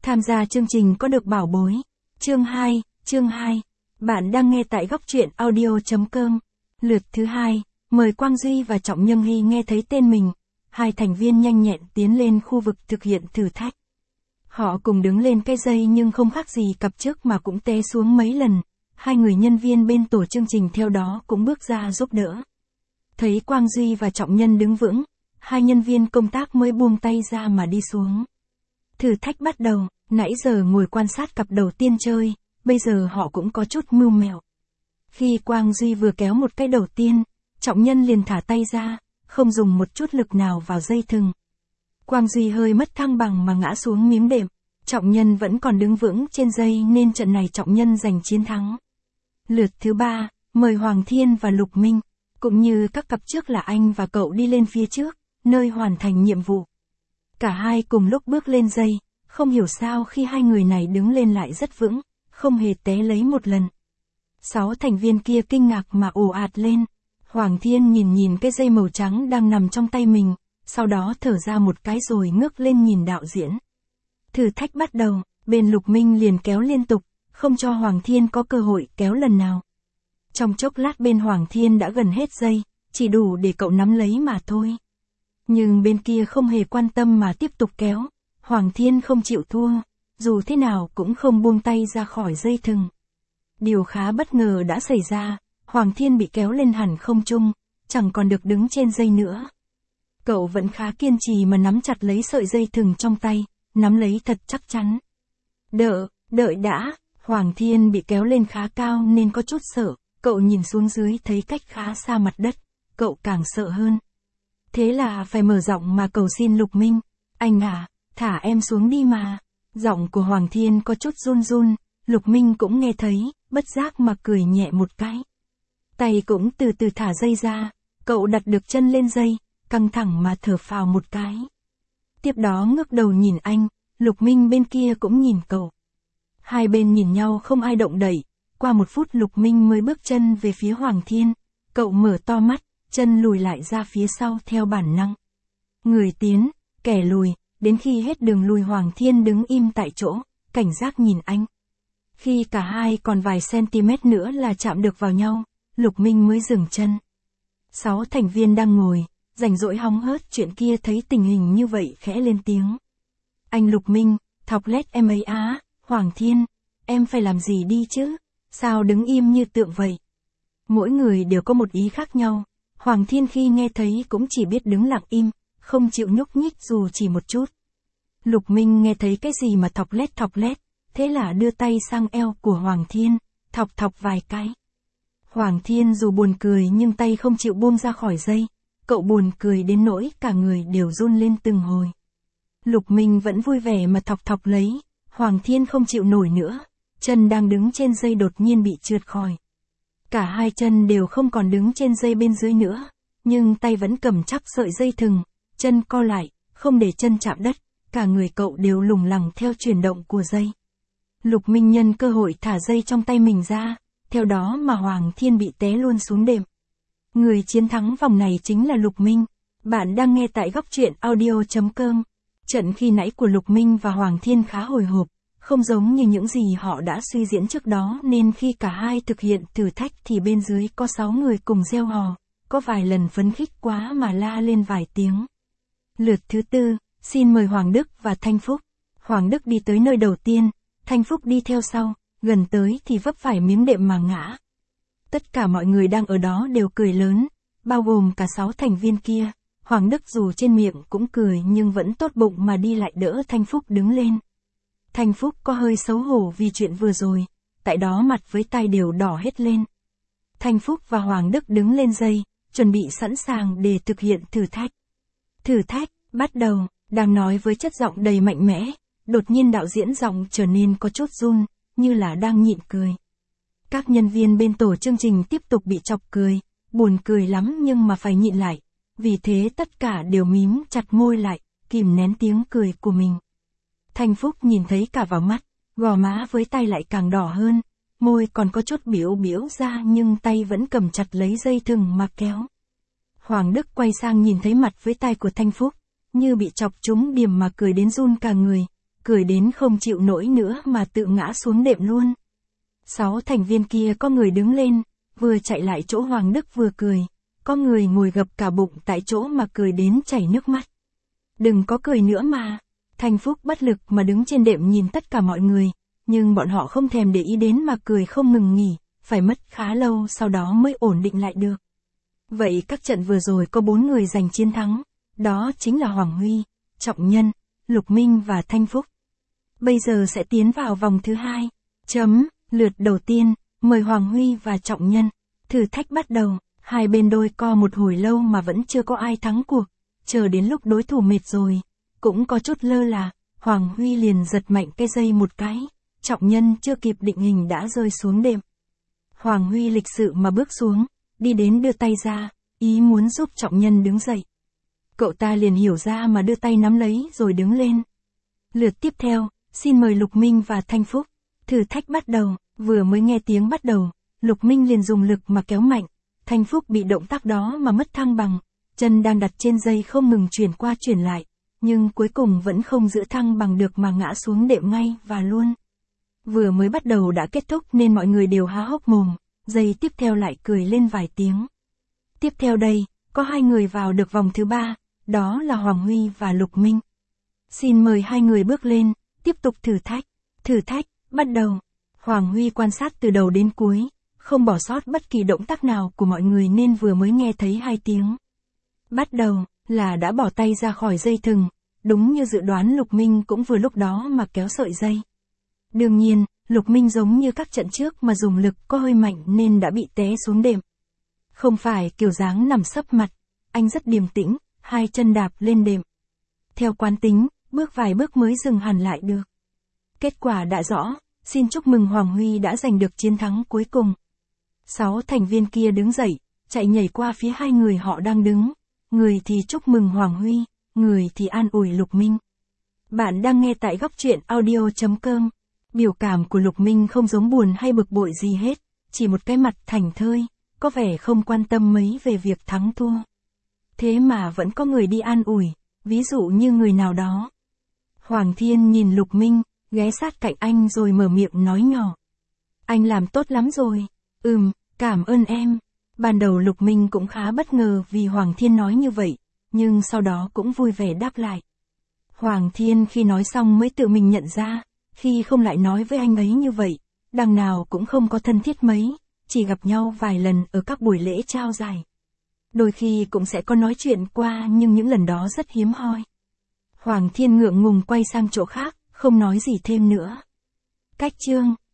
Tham gia chương trình có được bảo bối. Chương 2. Bạn đang nghe tại góc truyện audio.com. Lượt thứ 2, mời Quang Duy và Trọng Nhân Hy nghe thấy tên mình. Hai thành viên nhanh nhẹn tiến lên khu vực thực hiện thử thách. Họ cùng đứng lên cái dây nhưng không khác gì cặp trước mà cũng té xuống mấy lần. Hai người nhân viên bên tổ chương trình theo đó cũng bước ra giúp đỡ. Thấy Quang Duy và Trọng Nhân đứng vững, hai nhân viên công tác mới buông tay ra mà đi xuống. Thử thách bắt đầu, nãy giờ ngồi quan sát cặp đầu tiên chơi, bây giờ họ cũng có chút mưu mẹo. Khi Quang Duy vừa kéo một cái đầu tiên, Trọng Nhân liền thả tay ra, không dùng một chút lực nào vào dây thừng. Quang Duy hơi mất thăng bằng mà ngã xuống miếng đệm, Trọng Nhân vẫn còn đứng vững trên dây nên trận này Trọng Nhân giành chiến thắng. Lượt thứ 3, mời Hoàng Thiên và Lục Minh, cũng như các cặp trước là anh và cậu đi lên phía trước, nơi hoàn thành nhiệm vụ. Cả hai cùng lúc bước lên dây, không hiểu sao khi hai người này đứng lên lại rất vững, không hề té lấy một lần. 6 thành viên kia kinh ngạc mà ồ ạt lên. Hoàng Thiên nhìn cái dây màu trắng đang nằm trong tay mình, sau đó thở ra một cái rồi ngước lên nhìn đạo diễn. Thử thách bắt đầu, bên Lục Minh liền kéo liên tục, không cho Hoàng Thiên có cơ hội kéo lần nào. Trong chốc lát bên Hoàng Thiên đã gần hết dây, chỉ đủ để cậu nắm lấy mà thôi. Nhưng bên kia không hề quan tâm mà tiếp tục kéo, Hoàng Thiên không chịu thua, dù thế nào cũng không buông tay ra khỏi dây thừng. Điều khá bất ngờ đã xảy ra, Hoàng Thiên bị kéo lên hẳn không trung, chẳng còn được đứng trên dây nữa. Cậu vẫn khá kiên trì mà nắm chặt lấy sợi dây thừng trong tay, nắm lấy thật chắc chắn. Đợi đã, Hoàng Thiên bị kéo lên khá cao nên có chút sợ, cậu nhìn xuống dưới thấy cách khá xa mặt đất, cậu càng sợ hơn. Thế là phải mở giọng mà cầu xin Lục Minh, anh à, thả em xuống đi mà. Giọng của Hoàng Thiên có chút run, Lục Minh cũng nghe thấy, bất giác mà cười nhẹ một cái. Tay cũng từ từ thả dây ra, cậu đặt được chân lên dây, căng thẳng mà thở phào một cái. Tiếp đó ngước đầu nhìn anh, Lục Minh bên kia cũng nhìn cậu. Hai bên nhìn nhau không ai động đậy, qua một phút Lục Minh mới bước chân về phía Hoàng Thiên, cậu mở to mắt, chân lùi lại ra phía sau theo bản năng. Người tiến, kẻ lùi, đến khi hết đường lùi Hoàng Thiên đứng im tại chỗ, cảnh giác nhìn anh. Khi cả hai còn vài cm nữa là chạm được vào nhau, Lục Minh mới dừng chân. 6 thành viên đang ngồi, rảnh rỗi hóng hớt chuyện kia thấy tình hình như vậy khẽ lên tiếng. Anh Lục Minh, thọc lét em ấy á, Hoàng Thiên, em phải làm gì đi chứ, sao đứng im như tượng vậy? Mỗi người đều có một ý khác nhau, Hoàng Thiên khi nghe thấy cũng chỉ biết đứng lặng im, không chịu nhúc nhích dù chỉ một chút. Lục Minh nghe thấy cái gì mà thọc lét, thế là đưa tay sang eo của Hoàng Thiên, thọc vài cái. Hoàng Thiên dù buồn cười nhưng tay không chịu buông ra khỏi dây, cậu buồn cười đến nỗi cả người đều run lên từng hồi. Lục Minh vẫn vui vẻ mà thọc lấy, Hoàng Thiên không chịu nổi nữa, chân đang đứng trên dây đột nhiên bị trượt khỏi. Cả hai chân đều không còn đứng trên dây bên dưới nữa, nhưng tay vẫn cầm chắc sợi dây thừng, chân co lại, không để chân chạm đất, cả người cậu đều lủng lẳng theo chuyển động của dây. Lục Minh nhân cơ hội thả dây trong tay mình ra, theo đó mà Hoàng Thiên bị té luôn xuống đệm. Người chiến thắng vòng này chính là Lục Minh. Bạn đang nghe tại góc truyện audio.com. Trận khi nãy của Lục Minh và Hoàng Thiên khá hồi hộp, không giống như những gì họ đã suy diễn trước đó nên khi cả hai thực hiện thử thách thì bên dưới có 6 người cùng reo hò, có vài lần phấn khích quá mà la lên vài tiếng. Lượt thứ 4, xin mời Hoàng Đức và Thanh Phúc. Hoàng Đức đi tới nơi đầu tiên, Thanh Phúc đi theo sau, gần tới thì vấp phải miếng đệm mà ngã. Tất cả mọi người đang ở đó đều cười lớn, bao gồm cả 6 thành viên kia. Hoàng Đức dù trên miệng cũng cười nhưng vẫn tốt bụng mà đi lại đỡ Thanh Phúc đứng lên. Thanh Phúc có hơi xấu hổ vì chuyện vừa rồi, tại đó mặt với tai đều đỏ hết lên. Thanh Phúc và Hoàng Đức đứng lên dây, chuẩn bị sẵn sàng để thực hiện thử thách. Thử thách, bắt đầu, đang nói với chất giọng đầy mạnh mẽ, đột nhiên đạo diễn giọng trở nên có chút run, như là đang nhịn cười. Các nhân viên bên tổ chương trình tiếp tục bị chọc cười, buồn cười lắm nhưng mà phải nhịn lại, vì thế tất cả đều mím chặt môi lại, kìm nén tiếng cười của mình. Thanh Phúc nhìn thấy cả vào mắt, gò má với tay lại càng đỏ hơn, môi còn có chút biểu ra nhưng tay vẫn cầm chặt lấy dây thừng mà kéo. Hoàng Đức quay sang nhìn thấy mặt với tay của Thanh Phúc, như bị chọc trúng điểm mà cười đến run cả người, cười đến không chịu nổi nữa mà tự ngã xuống đệm luôn. 6 thành viên kia có người đứng lên, vừa chạy lại chỗ Hoàng Đức vừa cười, có người ngồi gập cả bụng tại chỗ mà cười đến chảy nước mắt. Đừng có cười nữa mà. Thanh Phúc bất lực mà đứng trên đệm nhìn tất cả mọi người, nhưng bọn họ không thèm để ý đến mà cười không ngừng nghỉ, phải mất khá lâu sau đó mới ổn định lại được. Vậy các trận vừa rồi có 4 người giành chiến thắng, đó chính là Hoàng Huy, Trọng Nhân, Lục Minh và Thanh Phúc. Bây giờ sẽ tiến vào vòng thứ 2. Lượt đầu tiên, mời Hoàng Huy và Trọng Nhân. Thử thách bắt đầu, hai bên đôi co một hồi lâu mà vẫn chưa có ai thắng cuộc, chờ đến lúc đối thủ mệt rồi, cũng có chút lơ là, Hoàng Huy liền giật mạnh cái dây một cái, Trọng Nhân chưa kịp định hình đã rơi xuống đệm. Hoàng Huy lịch sự mà bước xuống, đi đến đưa tay ra, ý muốn giúp Trọng Nhân đứng dậy. Cậu ta liền hiểu ra mà đưa tay nắm lấy rồi đứng lên. Lượt tiếp theo, xin mời Lục Minh và Thanh Phúc. Thử thách bắt đầu, vừa mới nghe tiếng bắt đầu, Lục Minh liền dùng lực mà kéo mạnh, Thanh Phúc bị động tác đó mà mất thăng bằng, chân đang đặt trên dây không ngừng chuyển qua chuyển lại, nhưng cuối cùng vẫn không giữ thăng bằng được mà ngã xuống đệm ngay và luôn. Vừa mới bắt đầu đã kết thúc nên mọi người đều há hốc mồm, giây tiếp theo lại cười lên vài tiếng. Tiếp theo đây, có 2 người vào được vòng thứ 3, đó là Hoàng Huy và Lục Minh. Xin mời 2 người bước lên, tiếp tục thử thách. Thử thách, bắt đầu. Hoàng Huy quan sát từ đầu đến cuối, không bỏ sót bất kỳ động tác nào của mọi người nên vừa mới nghe thấy 2 tiếng. Bắt đầu, là đã bỏ tay ra khỏi dây thừng, đúng như dự đoán Lục Minh cũng vừa lúc đó mà kéo sợi dây. Đương nhiên, Lục Minh giống như các trận trước mà dùng lực có hơi mạnh nên đã bị té xuống đệm. Không phải kiểu dáng nằm sấp mặt, anh rất điềm tĩnh, 2 chân đạp lên đệm. Theo quán tính, bước vài bước mới dừng hẳn lại được. Kết quả đã rõ, xin chúc mừng Hoàng Huy đã giành được chiến thắng cuối cùng. 6 thành viên kia đứng dậy, chạy nhảy qua phía 2 người họ đang đứng, người thì chúc mừng Hoàng Huy, người thì an ủi Lục Minh. Bạn đang nghe tại góc truyện audio.com. Biểu cảm của Lục Minh không giống buồn hay bực bội gì hết, chỉ một cái mặt thảnh thơi, có vẻ không quan tâm mấy về việc thắng thua. Thế mà vẫn có người đi an ủi, ví dụ như người nào đó. Hoàng Thiên nhìn Lục Minh, ghé sát cạnh anh rồi mở miệng nói nhỏ. Anh làm tốt lắm rồi. Cảm ơn em. Ban đầu Lục Minh cũng khá bất ngờ vì Hoàng Thiên nói như vậy, nhưng sau đó cũng vui vẻ đáp lại. Hoàng Thiên khi nói xong mới tự mình nhận ra, khi không lại nói với anh ấy như vậy, đằng nào cũng không có thân thiết mấy, chỉ gặp nhau vài lần ở các buổi lễ trao giải. Đôi khi cũng sẽ có nói chuyện qua nhưng những lần đó rất hiếm hoi. Hoàng Thiên ngượng ngùng quay sang chỗ khác, không nói gì thêm nữa. Cách chương